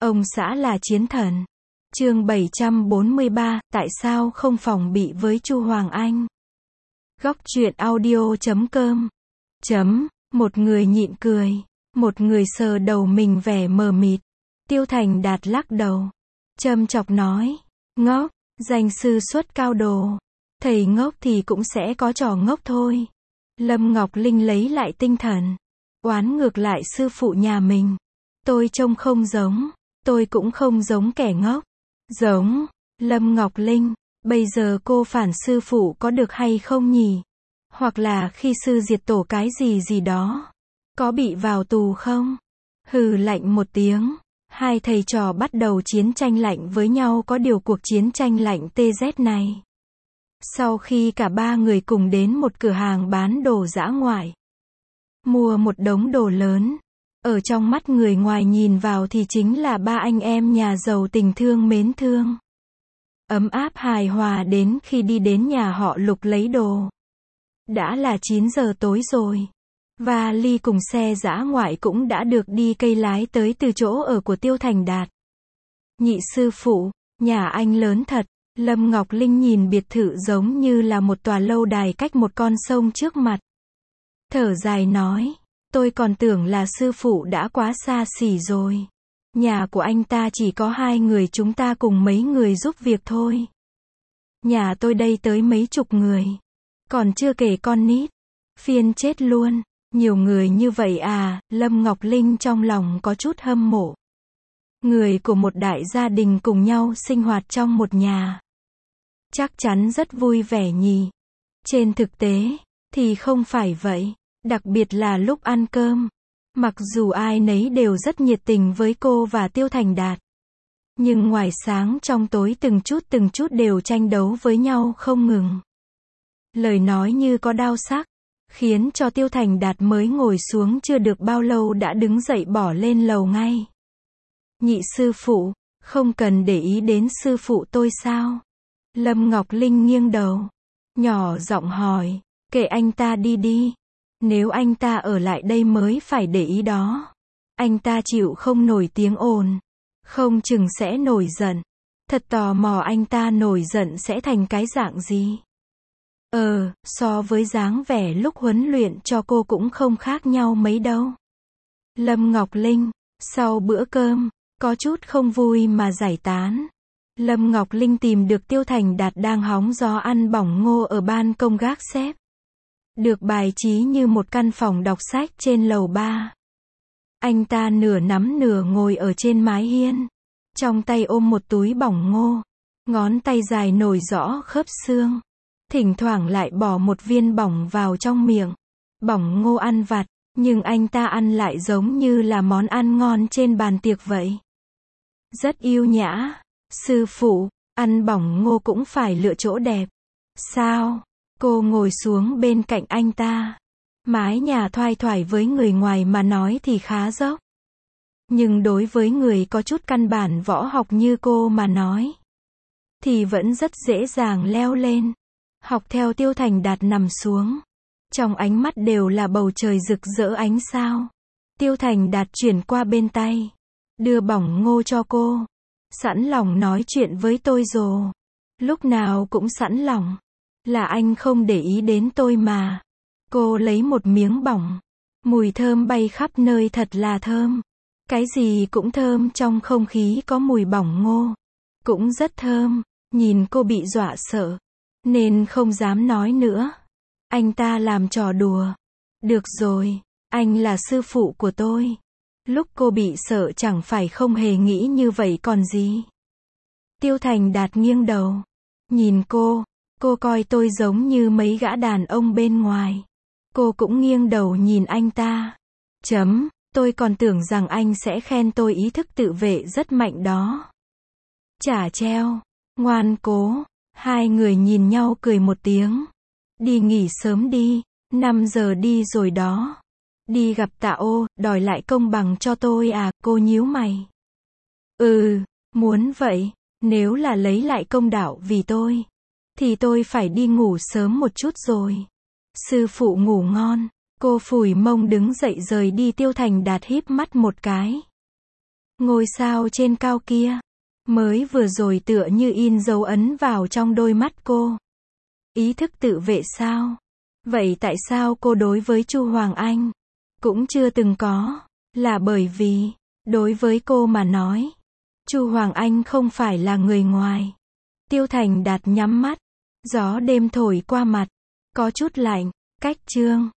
Ông xã là chiến thần. Chương 743, tại sao không phòng bị với Chu Hoàng Anh? Góc truyện audio.com. Một người nhịn cười, một người sờ đầu mình vẻ mờ mịt. Tiêu Thành Đạt lắc đầu, châm chọc nói, ngốc, danh sư xuất cao đồ. Thầy ngốc thì cũng sẽ có trò ngốc thôi. Lâm Ngọc Linh lấy lại tinh thần, oán ngược lại sư phụ nhà mình. Tôi trông không giống, tôi cũng không giống kẻ ngốc. Giống, Lâm Ngọc Linh, bây giờ cô phản sư phụ có được hay không nhỉ? Hoặc là khi sư diệt tổ cái gì đó, có bị vào tù không? Hừ lạnh một tiếng, hai thầy trò bắt đầu chiến tranh lạnh với nhau, có điều cuộc chiến tranh lạnh TZ này. Sau khi cả ba người cùng đến một cửa hàng bán đồ dã ngoại, mua một đống đồ lớn, ở trong mắt người ngoài nhìn vào thì chính là ba anh em nhà giàu tình thương mến thương. Ấm áp hài hòa đến khi đi đến nhà họ Lục lấy đồ. Đã là 9 giờ tối rồi. Và ly cùng xe dã ngoại cũng đã được đi cây lái tới từ chỗ ở của Tiêu Thành Đạt. Nhị sư phụ, nhà anh lớn thật. Lâm Ngọc Linh nhìn biệt thự giống như là một tòa lâu đài cách một con sông trước mặt. Thở dài nói, tôi còn tưởng là sư phụ đã quá xa xỉ rồi. Nhà của anh ta chỉ có 2 người, chúng ta cùng mấy người giúp việc thôi. Nhà tôi đây tới mấy chục người. Còn chưa kể con nít. Phiền chết luôn. Nhiều người như vậy à? Lâm Ngọc Linh trong lòng có chút hâm mộ. Người của một đại gia đình cùng nhau sinh hoạt trong một nhà, chắc chắn rất vui vẻ nhỉ. Trên thực tế thì không phải vậy. Đặc biệt là lúc ăn cơm. Mặc dù ai nấy đều rất nhiệt tình với cô và Tiêu Thành Đạt, nhưng ngoài sáng trong tối từng chút đều tranh đấu với nhau không ngừng. Lời nói như có đao sắc, khiến cho Tiêu Thành Đạt mới ngồi xuống chưa được bao lâu đã đứng dậy bỏ lên lầu ngay. Nhị sư phụ, không cần để ý đến sư phụ tôi sao? Lâm Ngọc Linh nghiêng đầu, nhỏ giọng hỏi, kệ anh ta đi. Nếu anh ta ở lại đây mới phải để ý đó. Anh ta chịu không nổi tiếng ồn, không chừng sẽ nổi giận. Thật tò mò anh ta nổi giận sẽ thành cái dạng gì. So với dáng vẻ lúc huấn luyện cho cô cũng không khác nhau mấy đâu. Lâm Ngọc Linh, sau bữa cơm, có chút không vui mà giải tán. Lâm Ngọc Linh tìm được Tiêu Thành Đạt đang hóng gió ăn bỏng ngô ở ban công gác xếp. Được bài trí như một căn phòng đọc sách trên lầu 3. Anh ta nửa nắm nửa ngồi ở trên mái hiên, trong tay ôm một túi bỏng ngô, ngón tay dài nổi rõ khớp xương, thỉnh thoảng lại bỏ một viên bỏng vào trong miệng. Bỏng ngô ăn vặt, nhưng anh ta ăn lại giống như là món ăn ngon trên bàn tiệc vậy. Rất yêu nhã. Sư phụ, ăn bỏng ngô cũng phải lựa chỗ đẹp. Sao? Cô ngồi xuống bên cạnh anh ta. Mái nhà thoai thoải với người ngoài mà nói thì khá dốc. Nhưng đối với người có chút căn bản võ học như cô mà nói, thì vẫn rất dễ dàng leo lên. Học theo Tiêu Thành Đạt nằm xuống. Trong ánh mắt đều là bầu trời rực rỡ ánh sao. Tiêu Thành Đạt chuyển qua bên tay, đưa bỏng ngô cho cô. Sẵn lòng nói chuyện với tôi rồi. Lúc nào cũng sẵn lòng. Là anh không để ý đến tôi mà. Cô lấy một miếng bỏng. Mùi thơm bay khắp nơi, thật là thơm. Cái gì cũng thơm, trong không khí có mùi bỏng ngô. Cũng rất thơm. Nhìn cô bị dọa sợ, nên không dám nói nữa. Anh ta làm trò đùa. Được rồi, anh là sư phụ của tôi. Lúc cô bị sợ chẳng phải không hề nghĩ như vậy còn gì. Tiêu Thành Đạt nghiêng đầu, nhìn cô coi tôi giống như mấy gã đàn ông bên ngoài. Cô cũng nghiêng đầu nhìn anh ta. Tôi còn tưởng rằng anh sẽ khen tôi ý thức tự vệ rất mạnh đó. Chả treo, ngoan cố. Hai người nhìn nhau cười một tiếng. Đi nghỉ sớm đi, 5 giờ đi rồi đó. Đi gặp Tạ Ô, đòi lại công bằng cho tôi à? Cô nhíu mày. Muốn vậy. Nếu là lấy lại công đạo vì tôi, thì tôi phải đi ngủ sớm một chút rồi. Sư phụ ngủ ngon. Cô phủi mông đứng dậy rời đi. Tiêu Thành Đạt híp mắt một cái. Ngôi sao trên cao kia, mới vừa rồi tựa như in dấu ấn vào trong đôi mắt cô. Ý thức tự vệ sao? Vậy tại sao cô đối với Chu Hoàng Anh cũng chưa từng có? Là bởi vì, đối với cô mà nói, Chu Hoàng Anh không phải là người ngoài. Tiêu Thành Đạt nhắm mắt, gió đêm thổi qua mặt, có chút lạnh, cách chương